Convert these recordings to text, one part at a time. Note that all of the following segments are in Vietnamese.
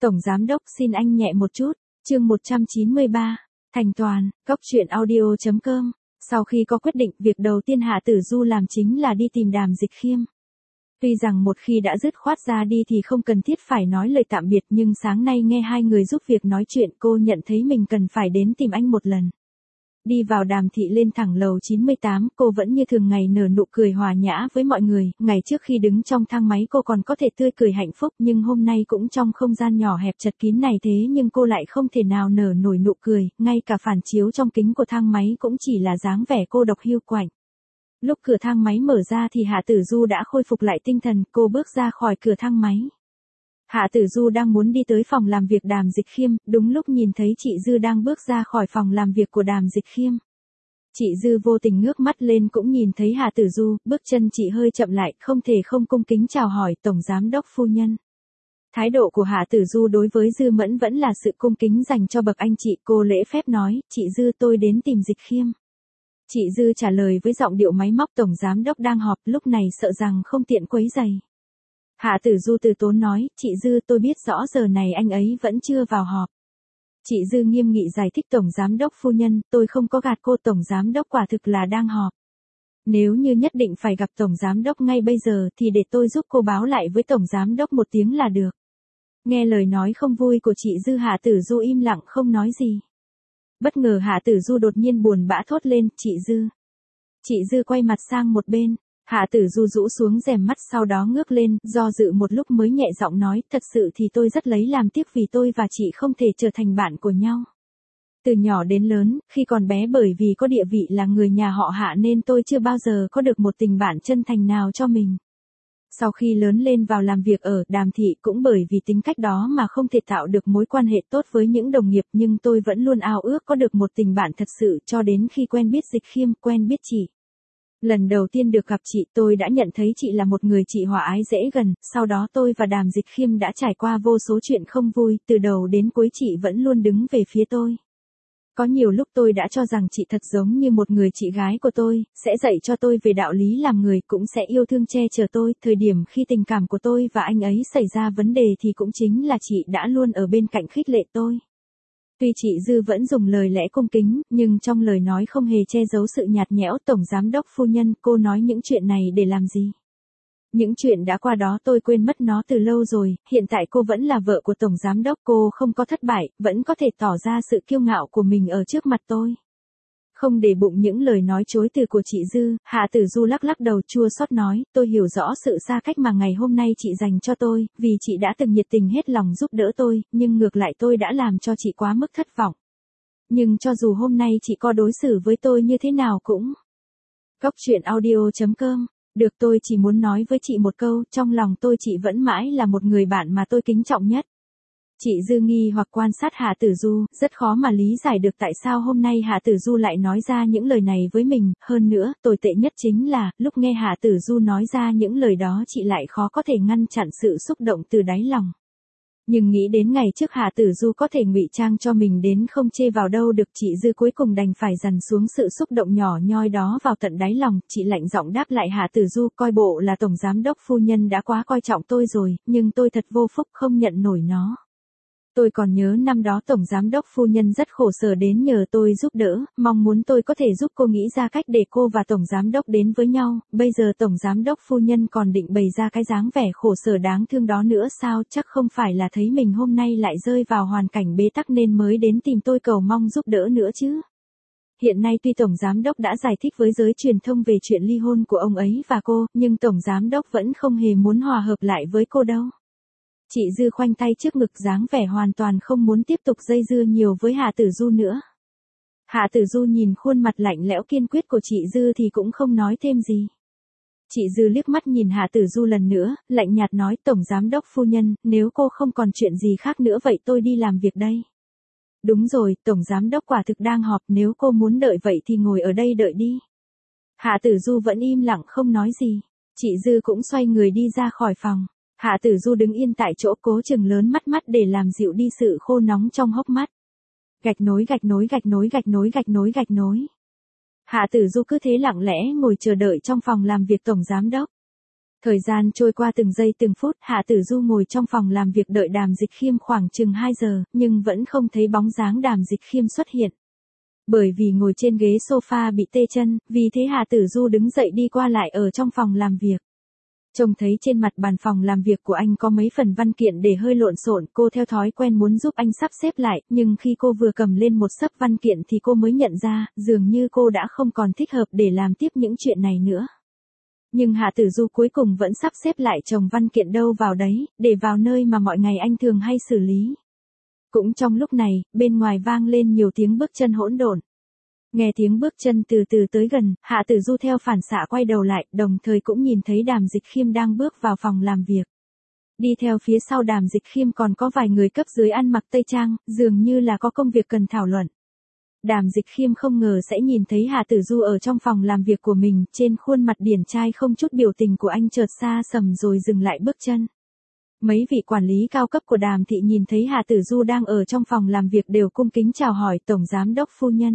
Tổng Giám Đốc xin anh nhẹ một chút, chương 193, Thành Toàn, Cóc truyện audio.com. Sau khi có quyết định, việc đầu tiên Hạ Tử Du làm chính là đi tìm Đàm Dịch Khiêm. Tuy rằng một khi đã dứt khoát ra đi thì không cần thiết phải nói lời tạm biệt, nhưng sáng nay nghe hai người giúp việc nói chuyện, cô nhận thấy mình cần phải đến tìm anh một lần. Đi vào Đàm thị lên thẳng lầu 98, cô vẫn như thường ngày nở nụ cười hòa nhã với mọi người. Ngày trước khi đứng trong thang máy cô còn có thể tươi cười hạnh phúc, nhưng hôm nay cũng trong không gian nhỏ hẹp chật kín này thế nhưng cô lại không thể nào nở nổi nụ cười, ngay cả phản chiếu trong kính của thang máy cũng chỉ là dáng vẻ cô độc hiu quạnh. Lúc cửa thang máy mở ra thì Hạ Tử Du đã khôi phục lại tinh thần, cô bước ra khỏi cửa thang máy. Hạ Tử Du đang muốn đi tới phòng làm việc Đàm Dịch Khiêm, đúng lúc nhìn thấy chị Dư đang bước ra khỏi phòng làm việc của Đàm Dịch Khiêm. Chị Dư vô tình ngước mắt lên cũng nhìn thấy Hạ Tử Du, bước chân chị hơi chậm lại, không thể không cung kính chào hỏi Tổng Giám Đốc phu nhân. Thái độ của Hạ Tử Du đối với Dư Mẫn vẫn là sự cung kính dành cho bậc anh chị, cô lễ phép nói, chị Dư tôi đến tìm Dịch Khiêm. Chị Dư trả lời với giọng điệu máy móc, Tổng Giám Đốc đang họp, lúc này sợ rằng không tiện quấy rầy. Hạ Tử Du từ tốn nói, chị Dư tôi biết rõ giờ này anh ấy vẫn chưa vào họp. Chị Dư nghiêm nghị giải thích, Tổng Giám Đốc phu nhân, tôi không có gạt cô, Tổng Giám Đốc quả thực là đang họp. Nếu như nhất định phải gặp Tổng Giám Đốc ngay bây giờ thì để tôi giúp cô báo lại với Tổng Giám Đốc một tiếng là được. Nghe lời nói không vui của chị Dư, Hạ Tử Du im lặng không nói gì. Bất ngờ Hạ Tử Du đột nhiên buồn bã thốt lên, chị Dư. Chị Dư quay mặt sang một bên. Hạ Tử Du rũ xuống rèm mắt, sau đó ngước lên, do dự một lúc mới nhẹ giọng nói, thật sự thì tôi rất lấy làm tiếc vì tôi và chị không thể trở thành bạn của nhau. Từ nhỏ đến lớn, khi còn bé bởi vì có địa vị là người nhà họ Hạ nên tôi chưa bao giờ có được một tình bạn chân thành nào cho mình. Sau khi lớn lên vào làm việc ở Đàm thị cũng bởi vì tính cách đó mà không thể tạo được mối quan hệ tốt với những đồng nghiệp, nhưng tôi vẫn luôn ao ước có được một tình bạn thật sự cho đến khi quen biết Dịch Khiêm, quen biết chị. Lần đầu tiên được gặp chị tôi đã nhận thấy chị là một người chị hòa ái dễ gần, sau đó tôi và Đàm Dịch Khiêm đã trải qua vô số chuyện không vui, từ đầu đến cuối chị vẫn luôn đứng về phía tôi. Có nhiều lúc tôi đã cho rằng chị thật giống như một người chị gái của tôi, sẽ dạy cho tôi về đạo lý làm người, cũng sẽ yêu thương che chở tôi, thời điểm khi tình cảm của tôi và anh ấy xảy ra vấn đề thì cũng chính là chị đã luôn ở bên cạnh khích lệ tôi. Tuy chị Dư vẫn dùng lời lẽ cung kính, nhưng trong lời nói không hề che giấu sự nhạt nhẽo, Tổng Giám Đốc phu nhân, cô nói những chuyện này để làm gì? Những chuyện đã qua đó tôi quên mất nó từ lâu rồi, hiện tại cô vẫn là vợ của Tổng Giám Đốc, cô không có thất bại, vẫn có thể tỏ ra sự kiêu ngạo của mình ở trước mặt tôi. Không để bụng những lời nói chối từ của chị Dư, Hạ Tử Du lắc lắc đầu chua xót nói, tôi hiểu rõ sự xa cách mà ngày hôm nay chị dành cho tôi, vì chị đã từng nhiệt tình hết lòng giúp đỡ tôi, nhưng ngược lại tôi đã làm cho chị quá mức thất vọng. Nhưng cho dù hôm nay chị có đối xử với tôi như thế nào cũng... Cóc truyện audio.com. Được, tôi chỉ muốn nói với chị một câu, trong lòng tôi chị vẫn mãi là một người bạn mà tôi kính trọng nhất. Chị Dư nghi hoặc quan sát Hạ Tử Du, rất khó mà lý giải được tại sao hôm nay Hạ Tử Du lại nói ra những lời này với mình, hơn nữa, tồi tệ nhất chính là, lúc nghe Hạ Tử Du nói ra những lời đó chị lại khó có thể ngăn chặn sự xúc động từ đáy lòng. Nhưng nghĩ đến ngày trước Hạ Tử Du có thể ngụy trang cho mình đến không chê vào đâu được, chị Dư cuối cùng đành phải dằn xuống sự xúc động nhỏ nhoi đó vào tận đáy lòng, chị lạnh giọng đáp lại Hạ Tử Du, coi bộ là Tổng Giám Đốc phu nhân đã quá coi trọng tôi rồi, nhưng tôi thật vô phúc không nhận nổi nó. Tôi còn nhớ năm đó Tổng Giám Đốc phu nhân rất khổ sở đến nhờ tôi giúp đỡ, mong muốn tôi có thể giúp cô nghĩ ra cách để cô và Tổng Giám Đốc đến với nhau, bây giờ Tổng Giám Đốc phu nhân còn định bày ra cái dáng vẻ khổ sở đáng thương đó nữa sao, chắc không phải là thấy mình hôm nay lại rơi vào hoàn cảnh bế tắc nên mới đến tìm tôi cầu mong giúp đỡ nữa chứ. Hiện nay tuy Tổng Giám Đốc đã giải thích với giới truyền thông về chuyện ly hôn của ông ấy và cô, nhưng Tổng Giám Đốc vẫn không hề muốn hòa hợp lại với cô đâu. Chị Dư khoanh tay trước ngực dáng vẻ hoàn toàn không muốn tiếp tục dây dưa nhiều với Hạ Tử Du nữa. Hạ Tử Du nhìn khuôn mặt lạnh lẽo kiên quyết của chị Dư thì cũng không nói thêm gì. Chị Dư liếc mắt nhìn Hạ Tử Du lần nữa, lạnh nhạt nói, Tổng Giám Đốc phu nhân, nếu cô không còn chuyện gì khác nữa vậy tôi đi làm việc đây. Đúng rồi, Tổng Giám Đốc quả thực đang họp, nếu cô muốn đợi vậy thì ngồi ở đây đợi đi. Hạ Tử Du vẫn im lặng không nói gì. Chị Dư cũng xoay người đi ra khỏi phòng. Hạ Tử Du đứng yên tại chỗ cố chừng lớn mắt để làm dịu đi sự khô nóng trong hốc mắt. Gạch nối. Hạ Tử Du cứ thế lặng lẽ ngồi chờ đợi trong phòng làm việc Tổng Giám Đốc. Thời gian trôi qua từng giây từng phút, Hạ Tử Du ngồi trong phòng làm việc đợi Đàm Dịch Khiêm khoảng chừng 2 giờ, nhưng vẫn không thấy bóng dáng Đàm Dịch Khiêm xuất hiện. Bởi vì ngồi trên ghế sofa bị tê chân, vì thế Hạ Tử Du đứng dậy đi qua lại ở trong phòng làm việc. Trông thấy trên mặt bàn phòng làm việc của anh có mấy phần văn kiện để hơi lộn xộn, cô theo thói quen muốn giúp anh sắp xếp lại, nhưng khi cô vừa cầm lên một xấp văn kiện thì cô mới nhận ra, dường như cô đã không còn thích hợp để làm tiếp những chuyện này nữa. Nhưng Hạ Tử Du cuối cùng vẫn sắp xếp lại chồng văn kiện đâu vào đấy, để vào nơi mà mọi ngày anh thường hay xử lý. Cũng trong lúc này, bên ngoài vang lên nhiều tiếng bước chân hỗn độn. Nghe tiếng bước chân từ từ tới gần, Hạ Tử Du theo phản xạ quay đầu lại, đồng thời cũng nhìn thấy Đàm Dịch Khiêm đang bước vào phòng làm việc. Đi theo phía sau Đàm Dịch Khiêm còn có vài người cấp dưới ăn mặc tây trang, dường như là có công việc cần thảo luận. Đàm Dịch Khiêm không ngờ sẽ nhìn thấy Hạ Tử Du ở trong phòng làm việc của mình, trên khuôn mặt điển trai không chút biểu tình của anh chợt xa sầm rồi dừng lại bước chân. Mấy vị quản lý cao cấp của Đàm thị nhìn thấy Hạ Tử Du đang ở trong phòng làm việc đều cung kính chào hỏi Tổng Giám đốc phu nhân.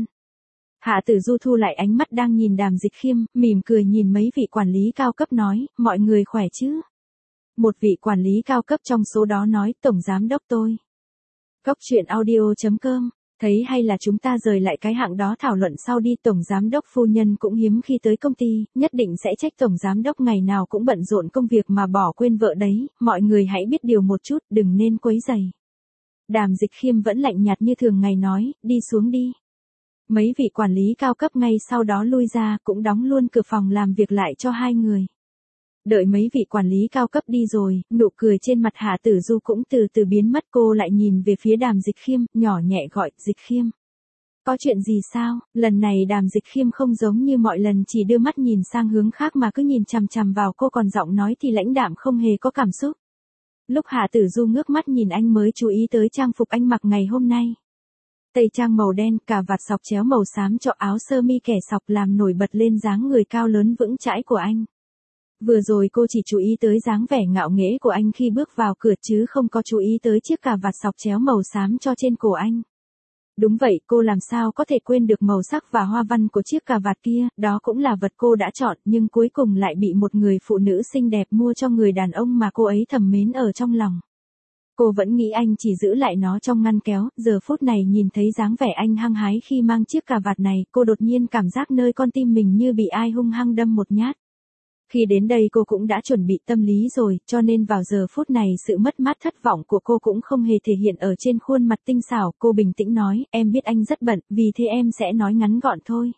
Hạ Tử Du thu lại ánh mắt đang nhìn Đàm Dịch Khiêm, mỉm cười nhìn mấy vị quản lý cao cấp nói, mọi người khỏe chứ? Một vị quản lý cao cấp trong số đó nói, Tổng Giám đốc tôi. Cốc truyện audio.com, thấy hay là chúng ta rời lại cái hạng đó thảo luận sau đi. Tổng Giám đốc phu nhân cũng hiếm khi tới công ty, nhất định sẽ trách Tổng Giám đốc ngày nào cũng bận rộn công việc mà bỏ quên vợ đấy, mọi người hãy biết điều một chút, đừng nên quấy rầy. Đàm Dịch Khiêm vẫn lạnh nhạt như thường ngày nói, đi xuống đi. Mấy vị quản lý cao cấp ngay sau đó lui ra, cũng đóng luôn cửa phòng làm việc lại cho hai người. Đợi mấy vị quản lý cao cấp đi rồi, nụ cười trên mặt Hạ Tử Du cũng từ từ biến mất. Cô lại nhìn về phía Đàm Dịch Khiêm, nhỏ nhẹ gọi, Dịch Khiêm. Có chuyện gì sao? Lần này Đàm Dịch Khiêm không giống như mọi lần chỉ đưa mắt nhìn sang hướng khác mà cứ nhìn chằm chằm vào cô, còn giọng nói thì lãnh đạm không hề có cảm xúc. Lúc Hạ Tử Du ngước mắt nhìn anh mới chú ý tới trang phục anh mặc ngày hôm nay. Tây trang màu đen, cà vạt sọc chéo màu xám cho áo sơ mi kẻ sọc làm nổi bật lên dáng người cao lớn vững chãi của anh. Vừa rồi cô chỉ chú ý tới dáng vẻ ngạo nghễ của anh khi bước vào cửa chứ không có chú ý tới chiếc cà vạt sọc chéo màu xám cho trên cổ anh. Đúng vậy, cô làm sao có thể quên được màu sắc và hoa văn của chiếc cà vạt kia, đó cũng là vật cô đã chọn, nhưng cuối cùng lại bị một người phụ nữ xinh đẹp mua cho người đàn ông mà cô ấy thầm mến ở trong lòng. Cô vẫn nghĩ anh chỉ giữ lại nó trong ngăn kéo, giờ phút này nhìn thấy dáng vẻ anh hăng hái khi mang chiếc cà vạt này, cô đột nhiên cảm giác nơi con tim mình như bị ai hung hăng đâm một nhát. Khi đến đây cô cũng đã chuẩn bị tâm lý rồi, cho nên vào giờ phút này sự mất mát thất vọng của cô cũng không hề thể hiện ở trên khuôn mặt tinh xảo. Cô bình tĩnh nói, em biết anh rất bận, vì thế em sẽ nói ngắn gọn thôi.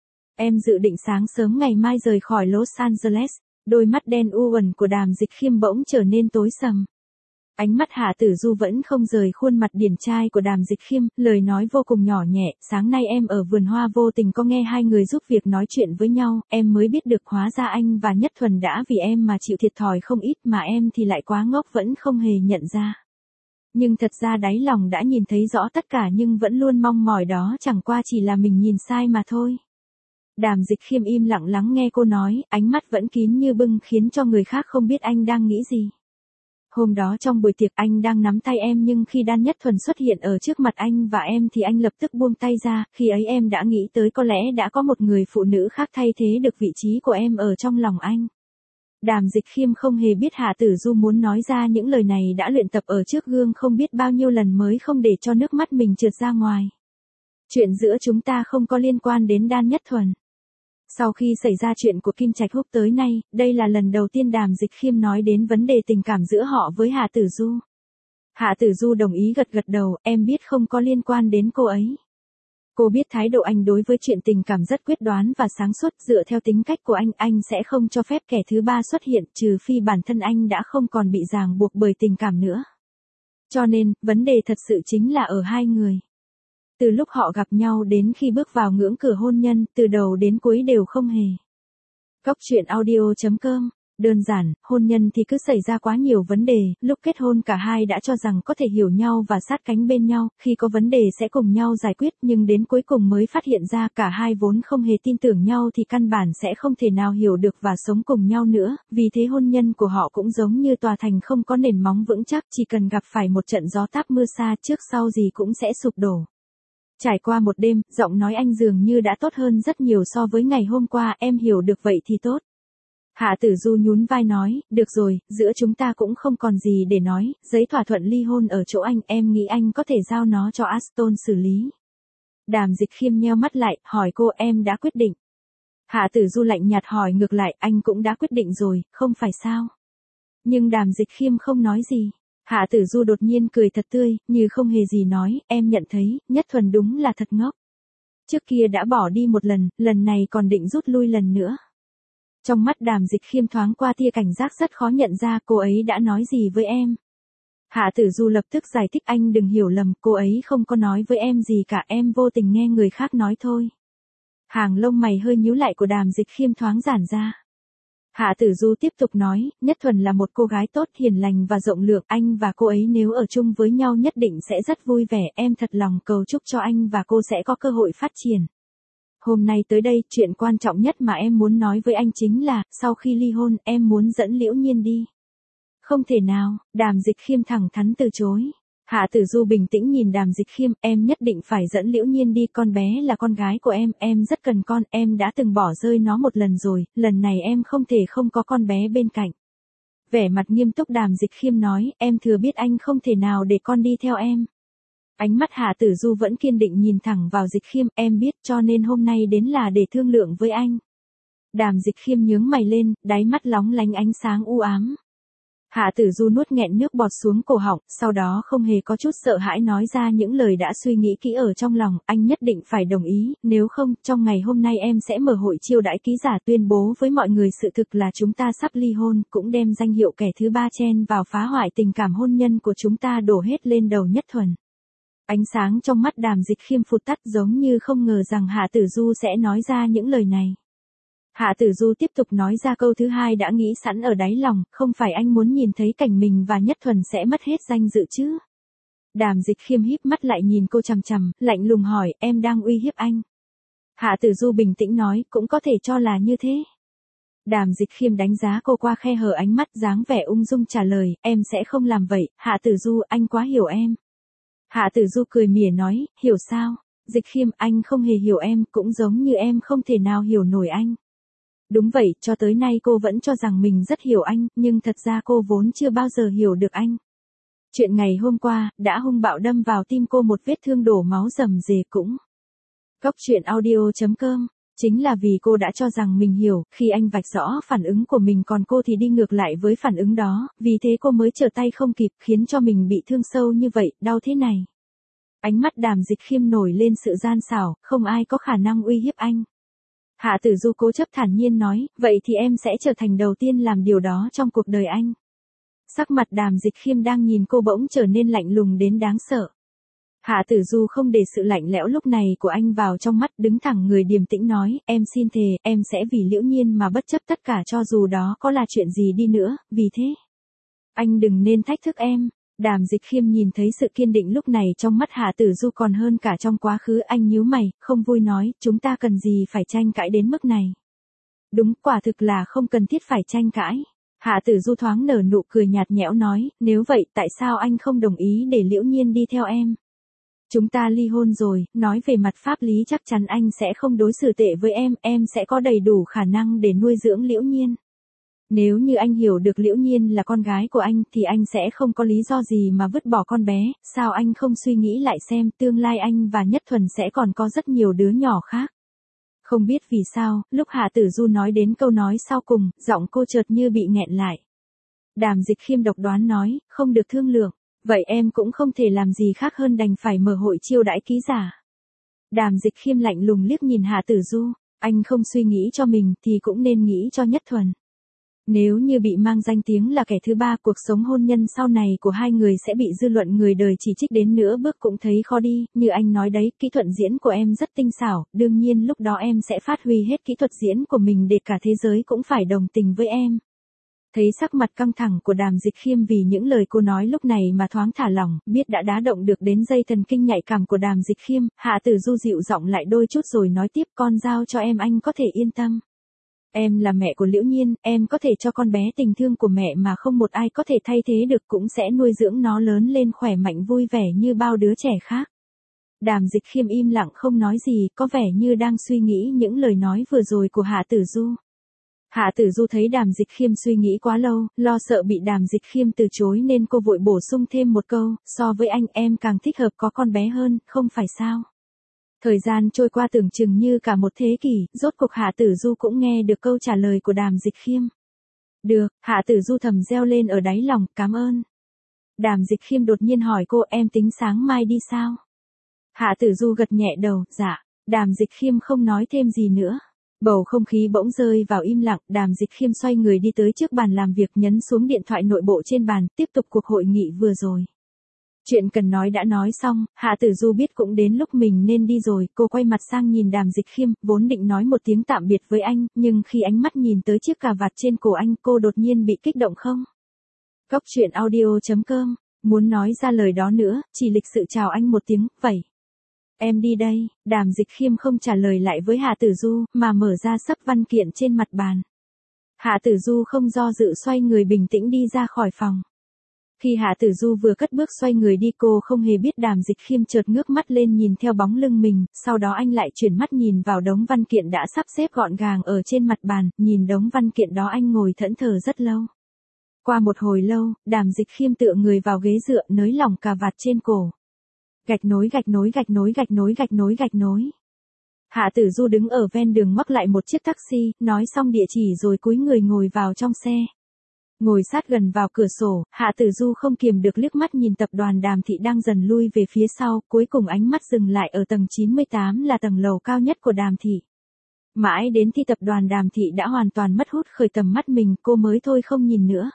Em dự định sáng sớm ngày mai rời khỏi Los Angeles. Đôi mắt đen u uẩn của Đàm Dịch Khiêm bỗng trở nên tối sầm. Ánh mắt Hạ Tử Du vẫn không rời khuôn mặt điển trai của Đàm Dịch Khiêm, lời nói vô cùng nhỏ nhẹ, sáng nay em ở vườn hoa vô tình có nghe hai người giúp việc nói chuyện với nhau, em mới biết được hóa ra anh và Nhất Thuần đã vì em mà chịu thiệt thòi không ít mà em thì lại quá ngốc vẫn không hề nhận ra. Nhưng thật ra đáy lòng đã nhìn thấy rõ tất cả nhưng vẫn luôn mong mỏi đó chẳng qua chỉ là mình nhìn sai mà thôi. Đàm Dịch Khiêm im lặng lắng nghe cô nói, ánh mắt vẫn kín như bưng khiến cho người khác không biết anh đang nghĩ gì. Hôm đó trong buổi tiệc anh đang nắm tay em nhưng khi Đan Nhất Thuần xuất hiện ở trước mặt anh và em thì anh lập tức buông tay ra, khi ấy em đã nghĩ tới có lẽ đã có một người phụ nữ khác thay thế được vị trí của em ở trong lòng anh. Đàm Dịch Khiêm không hề biết Hạ Tử Du muốn nói ra những lời này đã luyện tập ở trước gương không biết bao nhiêu lần mới không để cho nước mắt mình trượt ra ngoài. Chuyện giữa chúng ta không có liên quan đến Đan Nhất Thuần. Sau khi xảy ra chuyện của Kim Trạch Húc tới nay, đây là lần đầu tiên Đàm Dịch Khiêm nói đến vấn đề tình cảm giữa họ với Hạ Tử Du. Hạ Tử Du đồng ý gật gật đầu, em biết không có liên quan đến cô ấy. Cô biết thái độ anh đối với chuyện tình cảm rất quyết đoán và sáng suốt, dựa theo tính cách của anh sẽ không cho phép kẻ thứ ba xuất hiện trừ phi bản thân anh đã không còn bị ràng buộc bởi tình cảm nữa. Cho nên, vấn đề thật sự chính là ở hai người. Từ lúc họ gặp nhau đến khi bước vào ngưỡng cửa hôn nhân, từ đầu đến cuối đều không hề. Cốc truyện audio.com, đơn giản, hôn nhân thì cứ xảy ra quá nhiều vấn đề, lúc kết hôn cả hai đã cho rằng có thể hiểu nhau và sát cánh bên nhau, khi có vấn đề sẽ cùng nhau giải quyết, nhưng đến cuối cùng mới phát hiện ra cả hai vốn không hề tin tưởng nhau thì căn bản sẽ không thể nào hiểu được và sống cùng nhau nữa, vì thế hôn nhân của họ cũng giống như tòa thành không có nền móng vững chắc, chỉ cần gặp phải một trận gió táp mưa xa trước sau gì cũng sẽ sụp đổ. Trải qua một đêm, giọng nói anh dường như đã tốt hơn rất nhiều so với ngày hôm qua, em hiểu được vậy thì tốt. Hạ Tử Du nhún vai nói, được rồi, giữa chúng ta cũng không còn gì để nói, giấy thỏa thuận ly hôn ở chỗ anh, em nghĩ anh có thể giao nó cho Aston xử lý. Đàm Dịch Khiêm nheo mắt lại, hỏi cô em đã quyết định. Hạ Tử Du lạnh nhạt hỏi ngược lại, anh cũng đã quyết định rồi, không phải sao? Nhưng Đàm Dịch Khiêm không nói gì. Hạ Tử Du đột nhiên cười thật tươi, như không hề gì nói, em nhận thấy, Nhất Thuần đúng là thật ngốc. Trước kia đã bỏ đi một lần này còn định rút lui lần nữa. Trong mắt Đàm Dịch Khiêm thoáng qua tia cảnh giác rất khó nhận ra cô ấy đã nói gì với em. Hạ Tử Du lập tức giải thích anh đừng hiểu lầm, cô ấy không có nói với em gì cả, em vô tình nghe người khác nói thôi. Hàng lông mày hơi nhíu lại của Đàm Dịch Khiêm thoáng giãn ra. Hạ Tử Du tiếp tục nói, Nhất Thuần là một cô gái tốt, hiền lành và rộng lượng, anh và cô ấy nếu ở chung với nhau nhất định sẽ rất vui vẻ, em thật lòng cầu chúc cho anh và cô sẽ có cơ hội phát triển. Hôm nay tới đây, chuyện quan trọng nhất mà em muốn nói với anh chính là, sau khi ly hôn, em muốn dẫn Liễu Nhiên đi. Không thể nào, Đàm Dịch Khiêm thẳng thắn từ chối. Hạ Tử Du bình tĩnh nhìn Đàm Dịch Khiêm, em nhất định phải dẫn Liễu Nhiên đi, con bé là con gái của em rất cần con, em đã từng bỏ rơi nó một lần rồi, lần này em không thể không có con bé bên cạnh. Vẻ mặt nghiêm túc Đàm Dịch Khiêm nói, em thừa biết anh không thể nào để con đi theo em. Ánh mắt Hạ Tử Du vẫn kiên định nhìn thẳng vào Dịch Khiêm, em biết cho nên hôm nay đến là để thương lượng với anh. Đàm Dịch Khiêm nhướng mày lên, đáy mắt lóng lánh ánh sáng u ám. Hạ Tử Du nuốt nghẹn nước bọt xuống cổ họng, sau đó không hề có chút sợ hãi nói ra những lời đã suy nghĩ kỹ ở trong lòng, anh nhất định phải đồng ý, nếu không, trong ngày hôm nay em sẽ mở hội chiêu đãi ký giả tuyên bố với mọi người sự thực là chúng ta sắp ly hôn, cũng đem danh hiệu kẻ thứ ba chen vào phá hoại tình cảm hôn nhân của chúng ta đổ hết lên đầu Nhất Thuần. Ánh sáng trong mắt Đàm Dịch Khiêm phụt tắt giống như không ngờ rằng Hạ Tử Du sẽ nói ra những lời này. Hạ Tử Du tiếp tục nói ra câu thứ hai đã nghĩ sẵn ở đáy lòng, không phải anh muốn nhìn thấy cảnh mình và Nhất Thuần sẽ mất hết danh dự chứ. Đàm Dịch Khiêm híp mắt lại nhìn cô chằm chằm, lạnh lùng hỏi, em đang uy hiếp anh. Hạ Tử Du bình tĩnh nói, cũng có thể cho là như thế. Đàm Dịch Khiêm đánh giá cô qua khe hở ánh mắt dáng vẻ ung dung trả lời, em sẽ không làm vậy, Hạ Tử Du, anh quá hiểu em. Hạ Tử Du cười mỉa nói, hiểu sao? Dịch Khiêm, anh không hề hiểu em, cũng giống như em không thể nào hiểu nổi anh. Đúng vậy, cho tới nay cô vẫn cho rằng mình rất hiểu anh, nhưng thật ra cô vốn chưa bao giờ hiểu được anh. Chuyện ngày hôm qua, đã hung bạo đâm vào tim cô một vết thương đổ máu rầm rề cũng. Cóc truyện audio.com. Chính là vì cô đã cho rằng mình hiểu, khi anh vạch rõ phản ứng của mình còn cô thì đi ngược lại với phản ứng đó, vì thế cô mới trở tay không kịp, khiến cho mình bị thương sâu như vậy, đau thế này. Ánh mắt Đàm Dịch Khiêm nổi lên sự gian xảo, không ai có khả năng uy hiếp anh. Hạ Tử Du cố chấp thản nhiên nói, vậy thì em sẽ trở thành đầu tiên làm điều đó trong cuộc đời anh. Sắc mặt Đàm Dịch Khiêm đang nhìn cô bỗng trở nên lạnh lùng đến đáng sợ. Hạ Tử Du không để sự lạnh lẽo lúc này của anh vào trong mắt, đứng thẳng người điềm tĩnh nói, em xin thề, em sẽ vì Liễu Nhiên mà bất chấp tất cả cho dù đó có là chuyện gì đi nữa, vì thế. Anh đừng nên thách thức em. Đàm Dịch Khiêm nhìn thấy sự kiên định lúc này trong mắt Hạ Tử Du còn hơn cả trong quá khứ, anh nhíu mày, không vui nói, chúng ta cần gì phải tranh cãi đến mức này. Đúng, quả thực là không cần thiết phải tranh cãi. Hạ Tử Du thoáng nở nụ cười nhạt nhẽo nói, nếu vậy tại sao anh không đồng ý để Liễu Nhiên đi theo em? Chúng ta ly hôn rồi, nói về mặt pháp lý chắc chắn anh sẽ không đối xử tệ với em sẽ có đầy đủ khả năng để nuôi dưỡng Liễu Nhiên. Nếu như anh hiểu được Liễu Nhiên là con gái của anh thì anh sẽ không có lý do gì mà vứt bỏ con bé, sao anh không suy nghĩ lại xem tương lai anh và Nhất Thuần sẽ còn có rất nhiều đứa nhỏ khác. Không biết vì sao, lúc Hạ Tử Du nói đến câu nói sau cùng, giọng cô chợt như bị nghẹn lại. Đàm Dịch Khiêm độc đoán nói, không được thương lượng, vậy em cũng không thể làm gì khác hơn đành phải mở hội chiêu đãi ký giả. Đàm Dịch Khiêm lạnh lùng liếc nhìn Hạ Tử Du, anh không suy nghĩ cho mình thì cũng nên nghĩ cho Nhất Thuần. Nếu như bị mang danh tiếng là kẻ thứ ba, cuộc sống hôn nhân sau này của hai người sẽ bị dư luận người đời chỉ trích đến nửa bước cũng thấy khó đi, như anh nói đấy, kỹ thuật diễn của em rất tinh xảo, đương nhiên lúc đó em sẽ phát huy hết kỹ thuật diễn của mình để cả thế giới cũng phải đồng tình với em. Thấy sắc mặt căng thẳng của Đàm Dịch Khiêm vì những lời cô nói lúc này mà thoáng thả lỏng, biết đã đá động được đến dây thần kinh nhạy cảm của Đàm Dịch Khiêm, Hạ Tử Du dịu giọng lại đôi chút rồi nói tiếp, con giao cho em anh có thể yên tâm. Em là mẹ của Liễu Nhiên, em có thể cho con bé tình thương của mẹ mà không một ai có thể thay thế được, cũng sẽ nuôi dưỡng nó lớn lên khỏe mạnh vui vẻ như bao đứa trẻ khác. Đàm Dịch Khiêm im lặng không nói gì, có vẻ như đang suy nghĩ những lời nói vừa rồi của Hạ Tử Du. Hạ Tử Du thấy Đàm Dịch Khiêm suy nghĩ quá lâu, lo sợ bị Đàm Dịch Khiêm từ chối nên cô vội bổ sung thêm một câu, so với anh em càng thích hợp có con bé hơn, không phải sao? Thời gian trôi qua tưởng chừng như cả một thế kỷ, rốt cuộc Hạ Tử Du cũng nghe được câu trả lời của Đàm Dịch Khiêm. Được, Hạ Tử Du thầm reo lên ở đáy lòng, cảm ơn. Đàm Dịch Khiêm đột nhiên hỏi cô, em tính sáng mai đi sao? Hạ Tử Du gật nhẹ đầu, dạ. Đàm Dịch Khiêm không nói thêm gì nữa. Bầu không khí bỗng rơi vào im lặng, Đàm Dịch Khiêm xoay người đi tới trước bàn làm việc, nhấn xuống điện thoại nội bộ trên bàn, tiếp tục cuộc hội nghị vừa rồi. Chuyện cần nói đã nói xong, Hạ Tử Du biết cũng đến lúc mình nên đi rồi, cô quay mặt sang nhìn Đàm Dịch Khiêm, vốn định nói một tiếng tạm biệt với anh, nhưng khi ánh mắt nhìn tới chiếc cà vạt trên cổ anh, cô đột nhiên bị kích động không? Cóc truyện audio.com, muốn nói ra lời đó nữa, chỉ lịch sự chào anh một tiếng, vậy. Em đi đây, Đàm Dịch Khiêm không trả lời lại với Hạ Tử Du, mà mở ra sấp văn kiện trên mặt bàn. Hạ Tử Du không do dự xoay người bình tĩnh đi ra khỏi phòng. Khi Hạ Tử Du vừa cất bước xoay người đi, cô không hề biết Đàm Dịch Khiêm chợt ngước mắt lên nhìn theo bóng lưng mình, sau đó anh lại chuyển mắt nhìn vào đống văn kiện đã sắp xếp gọn gàng ở trên mặt bàn, nhìn đống văn kiện đó anh ngồi thẫn thờ rất lâu. Qua một hồi lâu, Đàm Dịch Khiêm tựa người vào ghế dựa, nới lỏng cà vạt trên cổ. Gạch nối gạch nối gạch nối gạch nối gạch nối gạch nối. Hạ Tử Du đứng ở ven đường mắc lại một chiếc taxi, nói xong địa chỉ rồi cúi người ngồi vào trong xe. Ngồi sát gần vào cửa sổ, Hạ Tử Du không kiềm được liếc mắt nhìn tập đoàn Đàm Thị đang dần lui về phía sau, cuối cùng ánh mắt dừng lại ở tầng 98 là tầng lầu cao nhất của Đàm Thị. Mãi đến khi tập đoàn Đàm Thị đã hoàn toàn mất hút khỏi tầm mắt mình, cô mới thôi không nhìn nữa.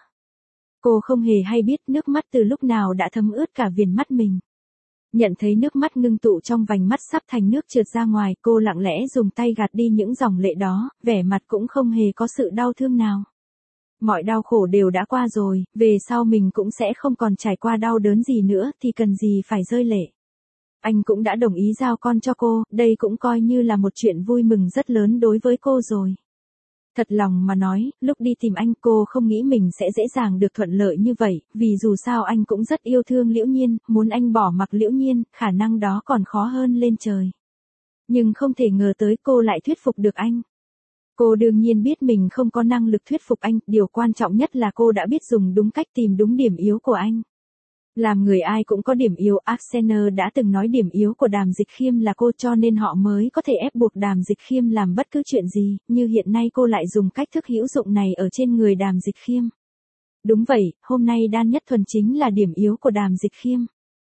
Cô không hề hay biết nước mắt từ lúc nào đã thấm ướt cả viền mắt mình. Nhận thấy nước mắt ngưng tụ trong vành mắt sắp thành nước trượt ra ngoài, cô lặng lẽ dùng tay gạt đi những dòng lệ đó, vẻ mặt cũng không hề có sự đau thương nào. Mọi đau khổ đều đã qua rồi, về sau mình cũng sẽ không còn trải qua đau đớn gì nữa thì cần gì phải rơi lệ. Anh cũng đã đồng ý giao con cho cô, đây cũng coi như là một chuyện vui mừng rất lớn đối với cô rồi. Thật lòng mà nói, lúc đi tìm anh cô không nghĩ mình sẽ dễ dàng được thuận lợi như vậy, vì dù sao anh cũng rất yêu thương Liễu Nhiên, muốn anh bỏ mặc Liễu Nhiên, khả năng đó còn khó hơn lên trời. Nhưng không thể ngờ tới cô lại thuyết phục được anh. Cô đương nhiên biết mình không có năng lực thuyết phục anh, điều quan trọng nhất là cô đã biết dùng đúng cách tìm đúng điểm yếu của anh. Làm người ai cũng có điểm yếu, Arsenal đã từng nói điểm yếu của Đàm Dịch Khiêm là cô, cho nên họ mới có thể ép buộc Đàm Dịch Khiêm làm bất cứ chuyện gì, như hiện nay cô lại dùng cách thức hữu dụng này ở trên người Đàm Dịch Khiêm. Đúng vậy, hôm nay Đan Nhất Thuần chính là điểm yếu của Đàm Dịch Khiêm.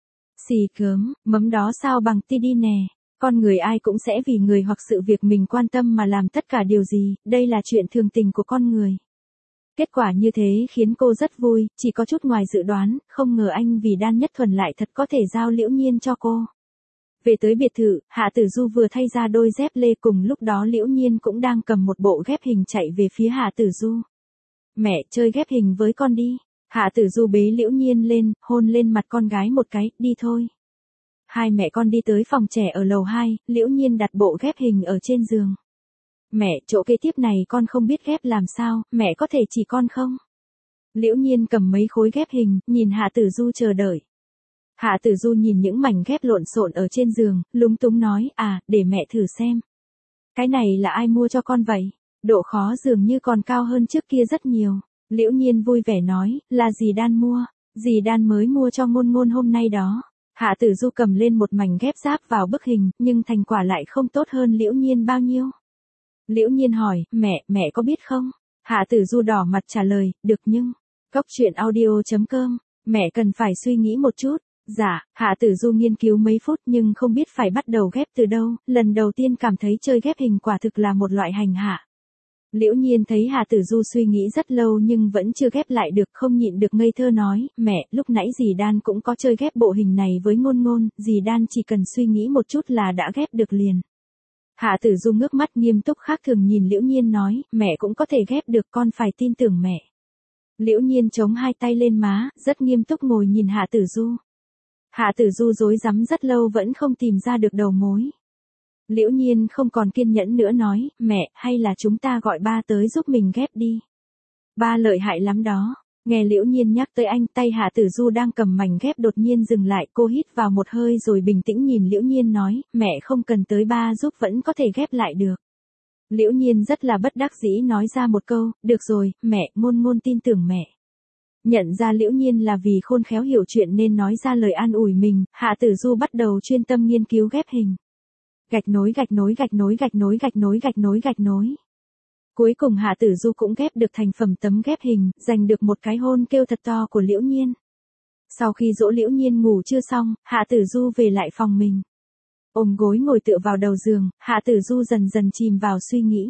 Xì cớm, mấm đó sao bằng ti đi nè. Con người ai cũng sẽ vì người hoặc sự việc mình quan tâm mà làm tất cả điều gì, đây là chuyện thường tình của con người. Kết quả như thế khiến cô rất vui, chỉ có chút ngoài dự đoán, không ngờ anh vì Đan Nhất Thuần lại thật có thể giao Liễu Nhiên cho cô. Về tới biệt thự, Hạ Tử Du vừa thay ra đôi dép lê, cùng lúc đó Liễu Nhiên cũng đang cầm một bộ ghép hình chạy về phía Hạ Tử Du. Mẹ chơi ghép hình với con đi. Hạ Tử Du bế Liễu Nhiên lên, hôn lên mặt con gái một cái, đi thôi. Hai mẹ con đi tới phòng trẻ ở lầu 2, Liễu Nhiên đặt bộ ghép hình ở trên giường. Mẹ, chỗ kế tiếp này con không biết ghép làm sao, mẹ có thể chỉ con không? Liễu Nhiên cầm mấy khối ghép hình, nhìn Hạ Tử Du chờ đợi. Hạ Tử Du nhìn những mảnh ghép lộn xộn ở trên giường, lúng túng nói, để mẹ thử xem. Cái này là ai mua cho con vậy? Độ khó dường như còn cao hơn trước kia rất nhiều. Liễu Nhiên vui vẻ nói, là dì Đan mua, dì Đan mới mua cho Ngôn Ngôn hôm nay đó. Hạ Tử Du cầm lên một mảnh ghép giáp vào bức hình, nhưng thành quả lại không tốt hơn Liễu Nhiên bao nhiêu. Liễu Nhiên hỏi, mẹ có biết không? Hạ Tử Du đỏ mặt trả lời, được nhưng, cóc truyện audio.com, mẹ cần phải suy nghĩ một chút. Dạ, Hạ Tử Du nghiên cứu mấy phút nhưng không biết phải bắt đầu ghép từ đâu, lần đầu tiên cảm thấy chơi ghép hình quả thực là một loại hành hạ. Liễu Nhiên thấy Hạ Tử Du suy nghĩ rất lâu nhưng vẫn chưa ghép lại được, không nhịn được ngây thơ nói, mẹ, lúc nãy dì Đan cũng có chơi ghép bộ hình này với Ngôn Ngôn, dì Đan chỉ cần suy nghĩ một chút là đã ghép được liền. Hạ Tử Du ngước mắt nghiêm túc khác thường nhìn Liễu Nhiên nói, mẹ cũng có thể ghép được, con phải tin tưởng mẹ. Liễu Nhiên chống hai tay lên má, rất nghiêm túc ngồi nhìn Hạ Tử Du. Hạ Tử Du rối rắm rất lâu vẫn không tìm ra được đầu mối. Liễu Nhiên không còn kiên nhẫn nữa nói, mẹ, hay là chúng ta gọi ba tới giúp mình ghép đi. Ba lợi hại lắm đó. Nghe Liễu Nhiên nhắc tới anh, tay Hạ Tử Du đang cầm mảnh ghép đột nhiên dừng lại, cô hít vào một hơi rồi bình tĩnh nhìn Liễu Nhiên nói, mẹ không cần tới ba giúp vẫn có thể ghép lại được. Liễu Nhiên rất là bất đắc dĩ nói ra một câu, được rồi, mẹ, ngôn ngôn tin tưởng mẹ. Nhận ra Liễu Nhiên là vì khôn khéo hiểu chuyện nên nói ra lời an ủi mình, Hạ Tử Du bắt đầu chuyên tâm nghiên cứu ghép hình. Gạch nối gạch nối gạch nối gạch nối gạch nối gạch nối gạch nối. Cuối cùng Hạ Tử Du cũng ghép được thành phẩm tấm ghép hình, giành được một cái hôn kêu thật to của Liễu Nhiên. Sau khi dỗ Liễu Nhiên ngủ chưa xong, Hạ Tử Du về lại phòng mình. Ôm gối ngồi tựa vào đầu giường, Hạ Tử Du dần dần chìm vào suy nghĩ.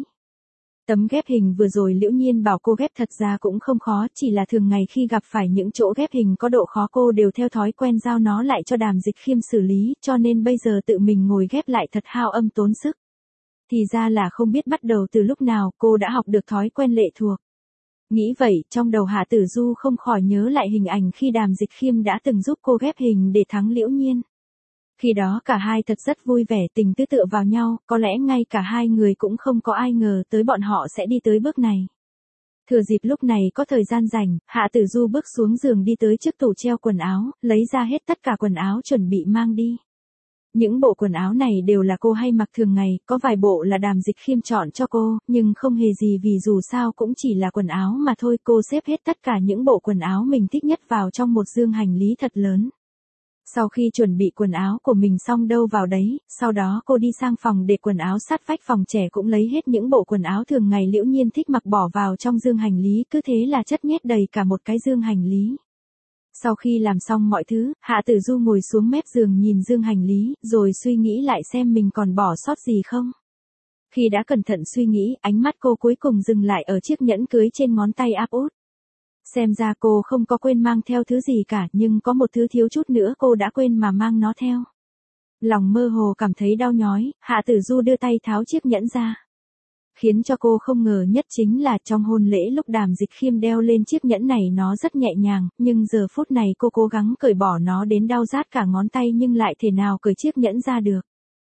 Tấm ghép hình vừa rồi Liễu Nhiên bảo cô ghép thật ra cũng không khó, chỉ là thường ngày khi gặp phải những chỗ ghép hình có độ khó cô đều theo thói quen giao nó lại cho Đàm Dịch Khiêm xử lý, cho nên bây giờ tự mình ngồi ghép lại thật hao âm tốn sức. Thì ra là không biết bắt đầu từ lúc nào cô đã học được thói quen lệ thuộc. Nghĩ vậy, trong đầu Hạ Tử Du không khỏi nhớ lại hình ảnh khi Đàm Dịch Khiêm đã từng giúp cô ghép hình để thắng Liễu Nhiên. Khi đó cả hai thật rất vui vẻ tình tứ tựa vào nhau, có lẽ ngay cả hai người cũng không có ai ngờ tới bọn họ sẽ đi tới bước này. Thừa dịp lúc này có thời gian rảnh, Hạ Tử Du bước xuống giường đi tới trước tủ treo quần áo, lấy ra hết tất cả quần áo chuẩn bị mang đi. Những bộ quần áo này đều là cô hay mặc thường ngày, có vài bộ là Đàm Dịch Khiêm chọn cho cô, nhưng không hề gì vì dù sao cũng chỉ là quần áo mà thôi. Cô xếp hết tất cả những bộ quần áo mình thích nhất vào trong một dương hành lý thật lớn. Sau khi chuẩn bị quần áo của mình xong đâu vào đấy, sau đó cô đi sang phòng để quần áo sát vách phòng trẻ cũng lấy hết những bộ quần áo thường ngày Liễu Nhiên thích mặc bỏ vào trong dương hành lý, cứ thế là chất nhét đầy cả một cái dương hành lý. Sau khi làm xong mọi thứ, Hạ Tử Du ngồi xuống mép giường nhìn dương hành lý, rồi suy nghĩ lại xem mình còn bỏ sót gì không. Khi đã cẩn thận suy nghĩ, ánh mắt cô cuối cùng dừng lại ở chiếc nhẫn cưới trên ngón tay áp út. Xem ra cô không có quên mang theo thứ gì cả, nhưng có một thứ thiếu chút nữa cô đã quên mà mang nó theo. Lòng mơ hồ cảm thấy đau nhói, Hạ Tử Du đưa tay tháo chiếc nhẫn ra. Khiến cho cô không ngờ nhất chính là trong hôn lễ lúc Đàm Dịch Khiêm đeo lên chiếc nhẫn này nó rất nhẹ nhàng, nhưng giờ phút này cô cố gắng cởi bỏ nó đến đau rát cả ngón tay nhưng lại thể nào cởi chiếc nhẫn ra được.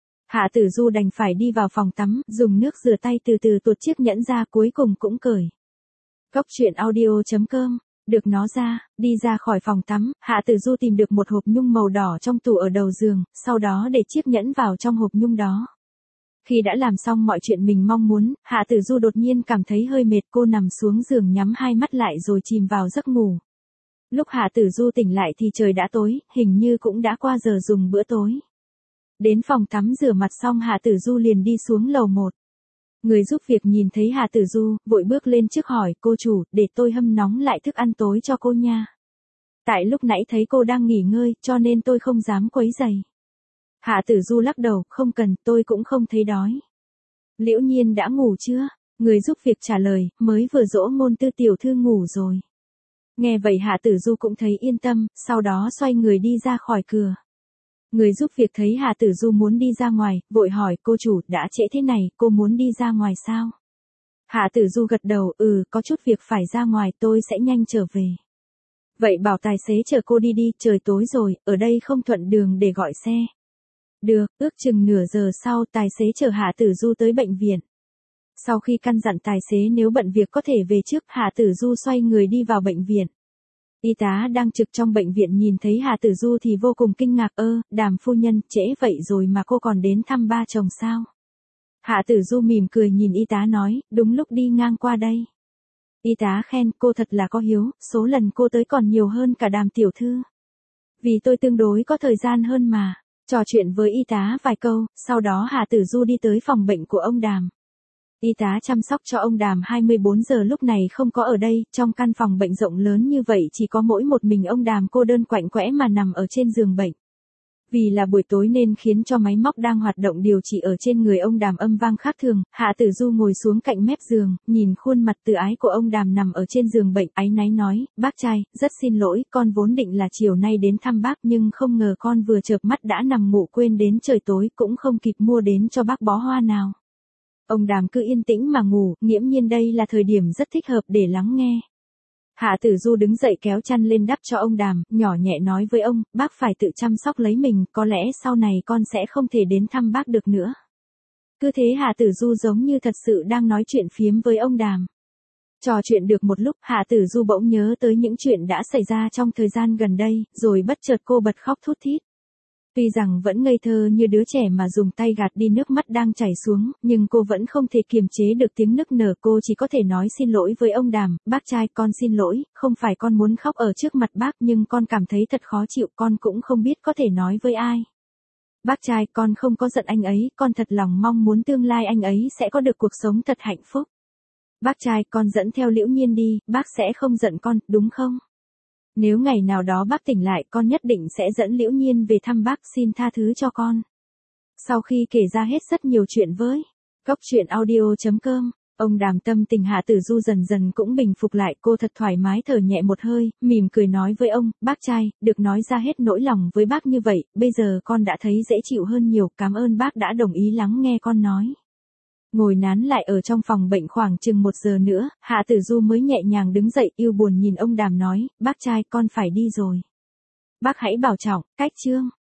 Hạ Tử Du đành phải đi vào phòng tắm, dùng nước rửa tay từ từ tuột chiếc nhẫn ra cuối cùng cũng cởi. Cốc truyện audio.com, được nó ra, đi ra khỏi phòng tắm, Hạ Tử Du tìm được một hộp nhung màu đỏ trong tủ ở đầu giường, sau đó để chiếc nhẫn vào trong hộp nhung đó. Khi đã làm xong mọi chuyện mình mong muốn, Hạ Tử Du đột nhiên cảm thấy hơi mệt, cô nằm xuống giường nhắm hai mắt lại rồi chìm vào giấc ngủ. Lúc Hạ Tử Du tỉnh lại thì trời đã tối, hình như cũng đã qua giờ dùng bữa tối. Đến phòng tắm rửa mặt xong Hạ Tử Du liền đi xuống lầu 1. Người giúp việc nhìn thấy Hạ Tử Du, vội bước lên trước hỏi, cô chủ, để tôi hâm nóng lại thức ăn tối cho cô nha. Tại lúc nãy thấy cô đang nghỉ ngơi, cho nên tôi không dám quấy rầy. Hạ Tử Du lắc đầu, không cần, tôi cũng không thấy đói. Liễu Nhiên đã ngủ chưa? Người giúp việc trả lời, mới vừa dỗ Ngôn Tư tiểu thư ngủ rồi. Nghe vậy Hạ Tử Du cũng thấy yên tâm, sau đó xoay người đi ra khỏi cửa. Người giúp việc thấy Hạ Tử Du muốn đi ra ngoài, vội hỏi, cô chủ, đã trễ thế này, cô muốn đi ra ngoài sao? Hạ Tử Du gật đầu, có chút việc phải ra ngoài, tôi sẽ nhanh trở về. Vậy bảo tài xế chở cô đi đi, trời tối rồi, ở đây không thuận đường để gọi xe. Được, ước chừng nửa giờ sau tài xế chở Hạ Tử Du tới bệnh viện. Sau khi căn dặn tài xế nếu bận việc có thể về trước, Hạ Tử Du xoay người đi vào bệnh viện. Y tá đang trực trong bệnh viện nhìn thấy Hạ Tử Du thì vô cùng kinh ngạc, Đàm phu nhân, trễ vậy rồi mà cô còn đến thăm ba chồng sao? Hạ Tử Du mỉm cười nhìn y tá nói, đúng lúc đi ngang qua đây. Y tá khen, cô thật là có hiếu, số lần cô tới còn nhiều hơn cả Đàm tiểu thư. Vì tôi tương đối có thời gian hơn mà. Trò chuyện với y tá vài câu, sau đó Hạ Tử Du đi tới phòng bệnh của ông Đàm. Y tá chăm sóc cho ông Đàm 24 giờ lúc này không có ở đây, trong căn phòng bệnh rộng lớn như vậy chỉ có mỗi một mình ông Đàm cô đơn quạnh quẽ mà nằm ở trên giường bệnh. Vì là buổi tối nên khiến cho máy móc đang hoạt động điều trị ở trên người ông Đàm âm vang khác thường, Hạ Tử Du ngồi xuống cạnh mép giường, nhìn khuôn mặt từ ái của ông Đàm nằm ở trên giường bệnh, áy náy nói, bác trai, rất xin lỗi, con vốn định là chiều nay đến thăm bác nhưng không ngờ con vừa chợp mắt đã nằm ngủ quên đến trời tối, cũng không kịp mua đến cho bác bó hoa nào. Ông Đàm cứ yên tĩnh mà ngủ, nghiễm nhiên đây là thời điểm rất thích hợp để lắng nghe. Hạ Tử Du đứng dậy kéo chăn lên đắp cho ông Đàm, nhỏ nhẹ nói với ông, bác phải tự chăm sóc lấy mình, có lẽ sau này con sẽ không thể đến thăm bác được nữa. Cứ thế Hạ Tử Du giống như thật sự đang nói chuyện phiếm với ông Đàm. Trò chuyện được một lúc, Hạ Tử Du bỗng nhớ tới những chuyện đã xảy ra trong thời gian gần đây, rồi bất chợt cô bật khóc thút thít. Tuy rằng vẫn ngây thơ như đứa trẻ mà dùng tay gạt đi nước mắt đang chảy xuống, nhưng cô vẫn không thể kiềm chế được tiếng nức nở, cô chỉ có thể nói xin lỗi với ông Đàm, bác trai con xin lỗi, không phải con muốn khóc ở trước mặt bác nhưng con cảm thấy thật khó chịu, con cũng không biết có thể nói với ai. Bác trai con không có giận anh ấy, con thật lòng mong muốn tương lai anh ấy sẽ có được cuộc sống thật hạnh phúc. Bác trai con dẫn theo Liễu Nhiên đi, bác sẽ không giận con, đúng không? Nếu ngày nào đó bác tỉnh lại con nhất định sẽ dẫn Liễu Nhiên về thăm bác, xin tha thứ cho con. Sau khi kể ra hết rất nhiều chuyện với Cốc truyện audio.com, ông Đàm tâm tình Hạ Tử Du dần dần cũng bình phục lại, cô thật thoải mái thở nhẹ một hơi, mỉm cười nói với ông, bác trai, được nói ra hết nỗi lòng với bác như vậy, bây giờ con đã thấy dễ chịu hơn nhiều, cảm ơn bác đã đồng ý lắng nghe con nói. Ngồi nán lại ở trong phòng bệnh khoảng chừng 1 giờ nữa, Hạ Tử Du mới nhẹ nhàng đứng dậy, yêu buồn nhìn ông Đàm nói, bác trai con phải đi rồi. Bác hãy bảo trọng, cách chương.